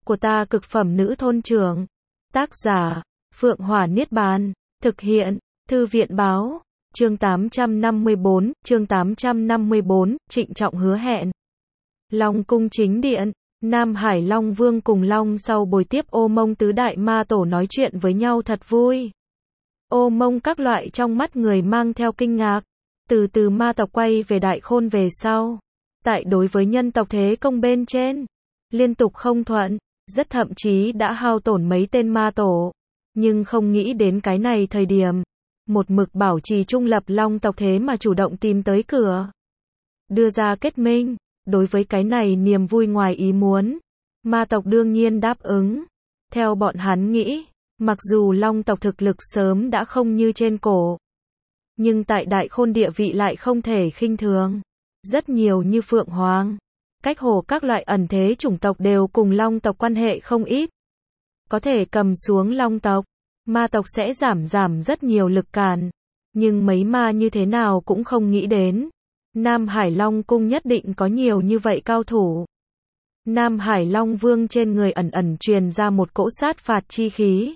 của ta cực phẩm nữ thôn trưởng. Tác giả, Phượng Hỏa Niết Bàn. Thực hiện, Thư viện báo. Chương 854, trịnh trọng hứa hẹn. Long cung chính điện, Nam Hải Long Vương cùng Long sau bồi tiếp Ô Mông tứ đại ma tổ nói chuyện với nhau thật vui. Ô Mông các loại trong mắt người mang theo kinh ngạc. Từ từ ma tộc quay về Đại Khôn về sau. Tại đối với nhân tộc thế công bên trên, liên tục không thuận, rất thậm chí đã hao tổn mấy tên ma tổ. Nhưng không nghĩ đến cái này thời điểm, một mực bảo trì trung lập Long tộc thế mà chủ động tìm tới cửa. Đưa ra kết minh, đối với cái này niềm vui ngoài ý muốn. Ma tộc đương nhiên đáp ứng. Theo bọn hắn nghĩ, mặc dù Long tộc thực lực sớm đã không như trên cổ, nhưng tại Đại Khôn địa vị lại không thể khinh thường. Rất nhiều như Phượng Hoàng, Cách Hồ các loại ẩn thế chủng tộc đều cùng Long tộc quan hệ không ít. Có thể cầm xuống Long tộc, ma tộc sẽ giảm rất nhiều lực cản. Nhưng mấy ma như thế nào cũng không nghĩ đến, Nam Hải Long cung nhất định có nhiều như vậy cao thủ. Nam Hải Long Vương trên người ẩn truyền ra một cỗ sát phạt chi khí,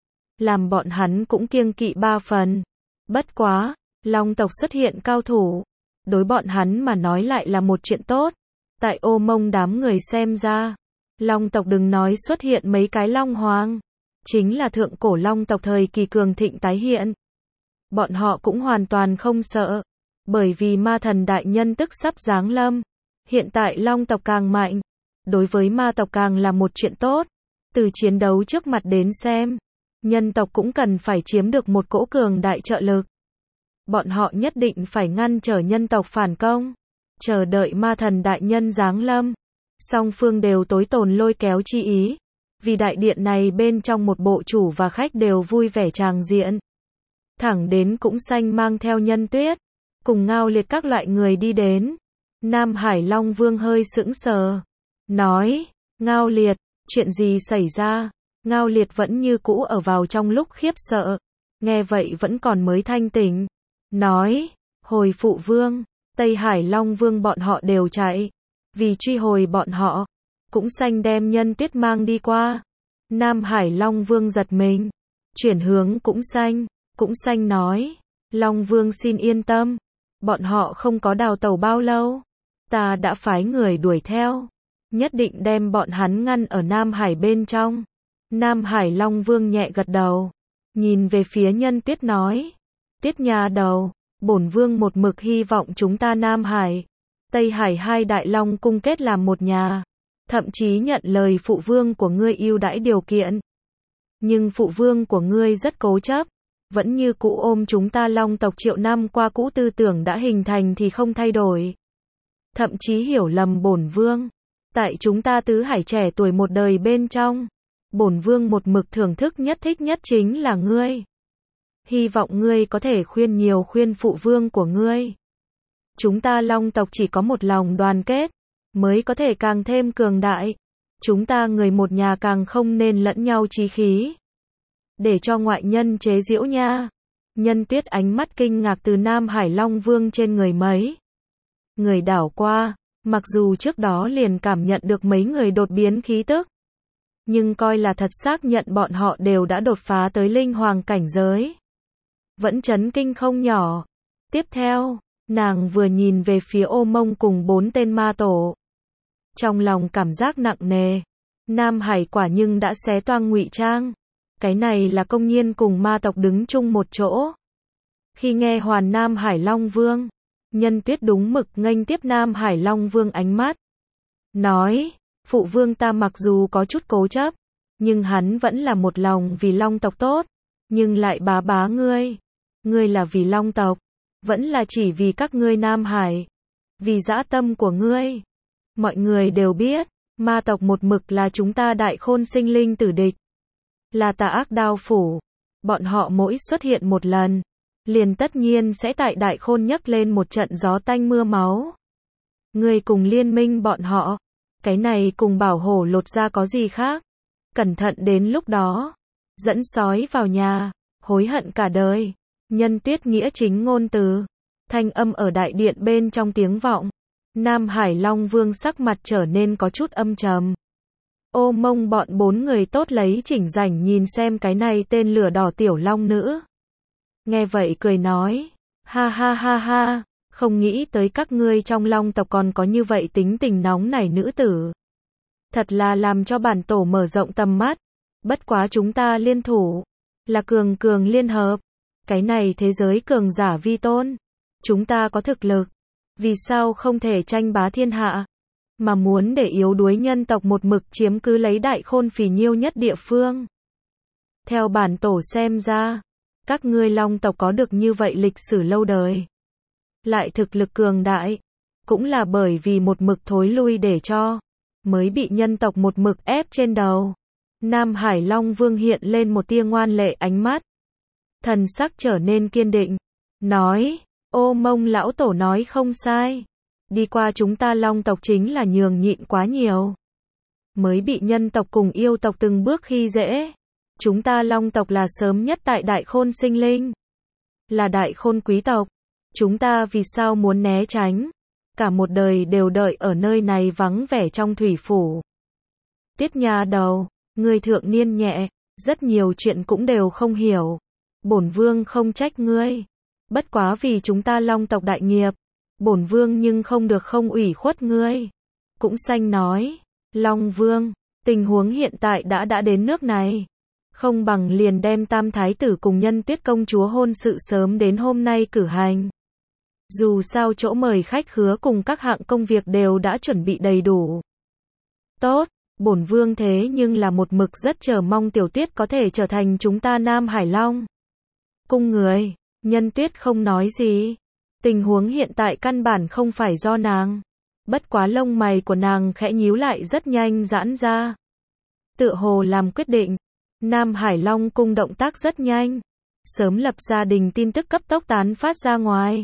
làm bọn hắn cũng kiêng kỵ ba phần. Bất quá, Long tộc xuất hiện cao thủ, đối bọn hắn mà nói lại là một chuyện tốt. Tại Ô Mông đám người xem ra, Long tộc đừng nói xuất hiện mấy cái Long Hoàng, chính là thượng cổ Long tộc thời kỳ cường thịnh tái hiện, bọn họ cũng hoàn toàn không sợ, bởi vì ma thần đại nhân tức sắp giáng lâm. Hiện tại Long tộc càng mạnh, đối với ma tộc càng là một chuyện tốt. Từ chiến đấu trước mặt đến xem, nhân tộc cũng cần phải chiếm được một cỗ cường đại trợ lực. Bọn họ nhất định phải ngăn trở nhân tộc phản công, chờ đợi ma thần đại nhân giáng lâm. Song phương đều tối tồn lôi kéo chi ý, vì đại điện này bên trong một bộ chủ và khách đều vui vẻ tràng diện. Thẳng đến Cũng Xanh mang theo Nhân Tuyết, cùng Ngao Liệt các loại người đi đến. Nam Hải Long Vương hơi sững sờ, nói, Ngao Liệt, chuyện gì xảy ra? Ngao Liệt vẫn như cũ ở vào trong lúc khiếp sợ, nghe vậy vẫn còn mới thanh tỉnh, nói, hồi phụ vương, Tây Hải Long Vương bọn họ đều chạy, vì truy hồi bọn họ, Cũng Xanh đem Nhân Tuyết mang đi qua. Nam Hải Long Vương giật mình, chuyển hướng Cũng Xanh nói, Long Vương xin yên tâm, bọn họ không có đào tẩu bao lâu, ta đã phái người đuổi theo, nhất định đem bọn hắn ngăn ở Nam Hải bên trong. Nam Hải Long Vương nhẹ gật đầu, nhìn về phía Nhân Tuyết nói, Tuyết nha đầu, bổn vương một mực hy vọng chúng ta Nam Hải, Tây Hải hai đại long cung kết làm một nhà, thậm chí nhận lời phụ vương của ngươi ưu đãi điều kiện. Nhưng phụ vương của ngươi rất cố chấp, vẫn như cũ ôm chúng ta Long tộc triệu năm qua cũ tư tưởng đã hình thành thì không thay đổi. Thậm chí hiểu lầm bổn vương. Tại chúng ta tứ hải trẻ tuổi một đời bên trong, bổn vương một mực thưởng thức nhất thích nhất chính là ngươi. Hy vọng ngươi có thể khuyên phụ vương của ngươi. Chúng ta Long tộc chỉ có một lòng đoàn kết, mới có thể càng thêm cường đại. Chúng ta người một nhà càng không nên lẫn nhau chí khí, để cho ngoại nhân chế giễu nha. Nhân Tuyết ánh mắt kinh ngạc từ Nam Hải Long Vương trên người mấy người đảo qua, mặc dù trước đó liền cảm nhận được mấy người đột biến khí tức, nhưng coi là thật xác nhận bọn họ đều đã đột phá tới linh hoàng cảnh giới, vẫn chấn kinh không nhỏ. Tiếp theo, nàng vừa nhìn về phía Ô Mông cùng 4 tên ma tổ, trong lòng cảm giác nặng nề. Nam Hải quả nhưng đã xé toang ngụy trang, cái này là công nhiên cùng ma tộc đứng chung một chỗ. Khi nghe hoàn Nam Hải Long Vương, Nhân Tuyết đúng mực nghênh tiếp Nam Hải Long Vương ánh mắt, nói, phụ vương ta mặc dù có chút cố chấp, nhưng hắn vẫn là một lòng vì Long tộc tốt. Nhưng lại bá ngươi là vì Long tộc, vẫn là chỉ vì các ngươi Nam Hải, vì dã tâm của ngươi. Mọi người đều biết, ma tộc một mực là chúng ta Đại Khôn sinh linh tử địch, là tà ác đao phủ. Bọn họ mỗi xuất hiện một lần, liền tất nhiên sẽ tại Đại Khôn nhấc lên một trận gió tanh mưa máu. Ngươi cùng liên minh bọn họ, cái này cùng bảo hổ lột ra có gì khác? Cẩn thận đến lúc đó, dẫn sói vào nhà, hối hận cả đời. Nhân Tuyết nghĩa chính ngôn từ, thanh âm ở đại điện bên trong tiếng vọng. Nam Hải Long Vương sắc mặt trở nên có chút âm trầm. Ô Mông bọn 4 người tốt lấy chỉnh rảnh nhìn xem cái này tên lửa đỏ tiểu long nữ. Nghe vậy cười nói, ha ha ha ha, không nghĩ tới các ngươi trong long tộc còn có như vậy tính tình nóng nảy nữ tử. Thật là làm cho bản tổ mở rộng tầm mắt. Bất quá chúng ta liên thủ, là cường cường liên hợp. Cái này thế giới cường giả vi tôn. Chúng ta có thực lực. Vì sao không thể tranh bá thiên hạ? Mà muốn để yếu đuối nhân tộc một mực chiếm cứ lấy đại khôn phì nhiêu nhất địa phương. Theo bản tổ xem ra, các ngươi long tộc có được như vậy lịch sử lâu đời. Lại thực lực cường đại. Cũng là bởi vì một mực thối lui để cho. Mới bị nhân tộc một mực ép trên đầu. Nam Hải Long Vương hiện lên một tia ngoan lệ ánh mắt. Thần sắc trở nên kiên định. Nói, Ô Mông lão tổ nói không sai. Đi qua chúng ta long tộc chính là nhường nhịn quá nhiều. Mới bị nhân tộc cùng yêu tộc từng bước khi dễ. Chúng ta long tộc là sớm nhất tại đại khôn sinh linh. Là đại khôn quý tộc. Chúng ta vì sao muốn né tránh? Cả một đời đều đợi ở nơi này vắng vẻ trong thủy phủ. Tiết nhà đầu, ngươi thượng niên nhẹ, rất nhiều chuyện cũng đều không hiểu. Bổn vương không trách ngươi. Bất quá vì chúng ta long tộc đại nghiệp. Bổn vương nhưng không được không ủy khuất ngươi. Cũng xanh nói, Long Vương, tình huống hiện tại đã đến nước này. Không bằng liền đem tam thái tử cùng Nhân Tuyết công chúa hôn sự sớm đến hôm nay cử hành. Dù sao chỗ mời khách khứa cùng các hạng công việc đều đã chuẩn bị đầy đủ. Tốt, bổn vương thế nhưng là một mực rất chờ mong Tiểu Tuyết có thể trở thành chúng ta Nam Hải Long cung người. Nhân Tuyết không nói gì. Tình huống hiện tại căn bản không phải do nàng. Bất quá lông mày của nàng khẽ nhíu lại rất nhanh giãn ra. Tựa hồ làm quyết định. Nam Hải Long cung động tác rất nhanh. Sớm lập gia đình tin tức cấp tốc tán phát ra ngoài.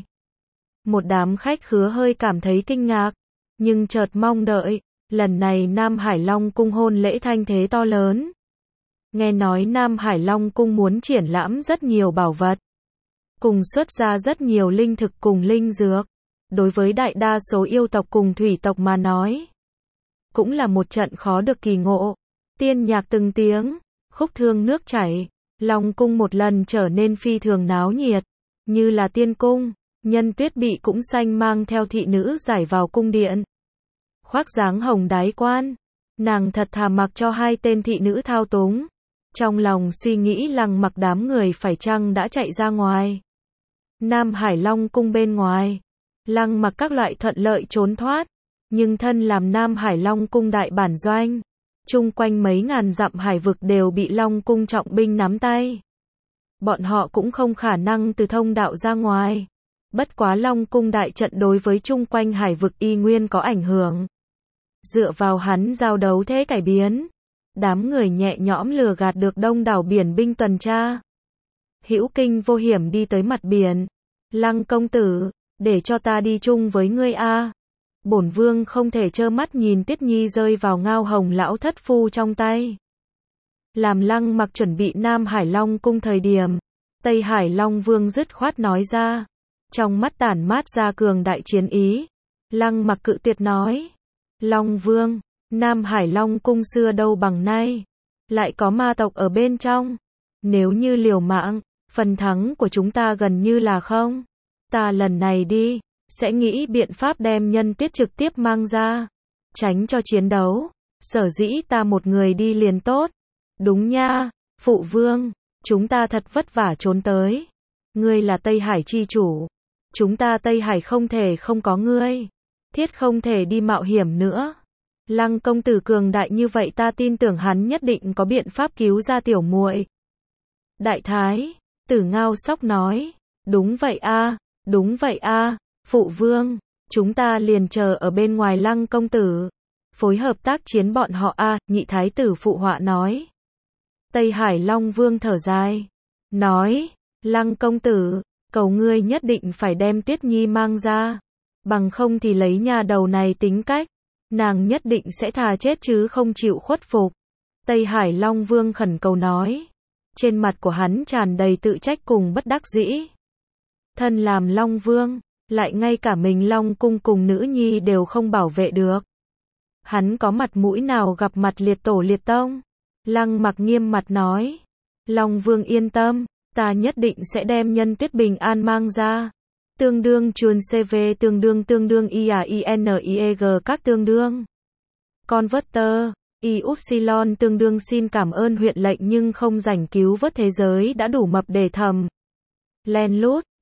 Một đám khách khứa hơi cảm thấy kinh ngạc. Nhưng chợt mong đợi. Lần này Nam Hải Long cung hôn lễ thanh thế to lớn. Nghe nói Nam Hải Long cung muốn triển lãm rất nhiều bảo vật. Cùng xuất ra rất nhiều linh thực cùng linh dược. Đối với đại đa số yêu tộc cùng thủy tộc mà nói. Cũng là một trận khó được kỳ ngộ. Tiên nhạc từng tiếng, khúc thương nước chảy. Long cung một lần trở nên phi thường náo nhiệt. Như là tiên cung, Nhân Tuyết bị cũng xanh mang theo thị nữ giải vào cung điện. Khoác dáng hồng đái quan. Nàng thật thà mặc cho hai tên thị nữ thao túng. Trong lòng suy nghĩ Lăng Mặc đám người phải chăng đã chạy ra ngoài. Nam Hải Long cung bên ngoài. Lăng Mặc các loại thuận lợi trốn thoát. Nhưng thân làm Nam Hải Long cung đại bản doanh. Chung quanh mấy ngàn dặm hải vực đều bị Long cung trọng binh nắm tay. Bọn họ cũng không khả năng từ thông đạo ra ngoài. Bất quá Long cung đại trận đối với chung quanh hải vực y nguyên có ảnh hưởng. Dựa vào hắn giao đấu thế cải biến. Đám người nhẹ nhõm lừa gạt được đông đảo biển binh tuần tra. Hữu kinh vô hiểm đi tới mặt biển. Lăng công tử, để cho ta đi chung với ngươi a. Bổn vương không thể trơ mắt nhìn Tiết Nhi rơi vào Ngao Hồng lão thất phu trong tay. Làm Lăng Mặc chuẩn bị Nam Hải Long cung thời điểm, Tây Hải Long Vương dứt khoát nói ra. Trong mắt tản mát ra cường đại chiến ý. Lăng Mặc cự tuyệt nói. Long Vương, Nam Hải Long cung xưa đâu bằng nay. Lại có ma tộc ở bên trong. Nếu như liều mạng, phần thắng của chúng ta gần như là không. Ta lần này đi, sẽ nghĩ biện pháp đem Nhân Tuyết trực tiếp mang ra. Tránh cho chiến đấu. Sở dĩ ta một người đi liền tốt. Đúng nha, phụ vương, chúng ta thật vất vả trốn tới. Ngươi là Tây Hải chi chủ. Chúng ta Tây Hải không thể không có ngươi. Thiết không thể đi mạo hiểm nữa. Lăng công tử cường đại như vậy ta tin tưởng hắn nhất định có biện pháp cứu ra tiểu muội. Đại thái, Tử Ngao Sóc nói, đúng vậy a, đúng vậy a, phụ vương, chúng ta liền chờ ở bên ngoài Lăng công tử, phối hợp tác chiến bọn họ a, nhị thái tử phụ họa nói. Tây Hải Long Vương thở dài, nói, Lăng công tử, cầu ngươi nhất định phải đem Tuyết Nhi mang ra, bằng không thì lấy nhà đầu này tính cách, nàng nhất định sẽ thà chết chứ không chịu khuất phục. Tây Hải Long Vương khẩn cầu nói. Trên mặt của hắn tràn đầy tự trách cùng bất đắc dĩ. Thân làm Long Vương, lại ngay cả mình Long cung cùng nữ nhi đều không bảo vệ được. Hắn có mặt mũi nào gặp mặt liệt tổ liệt tông? Lăng Mặc nghiêm mặt nói. Long Vương yên tâm, ta nhất định sẽ đem nhân tuyết bình an mang ra. Tương đương chuồn CV tương đương IAINIEG các tương đương. Converter, Y-Upsilon tương đương xin cảm ơn huyện lệnh nhưng không rảnh cứu vớt thế giới đã đủ mập để thầm. Len lút.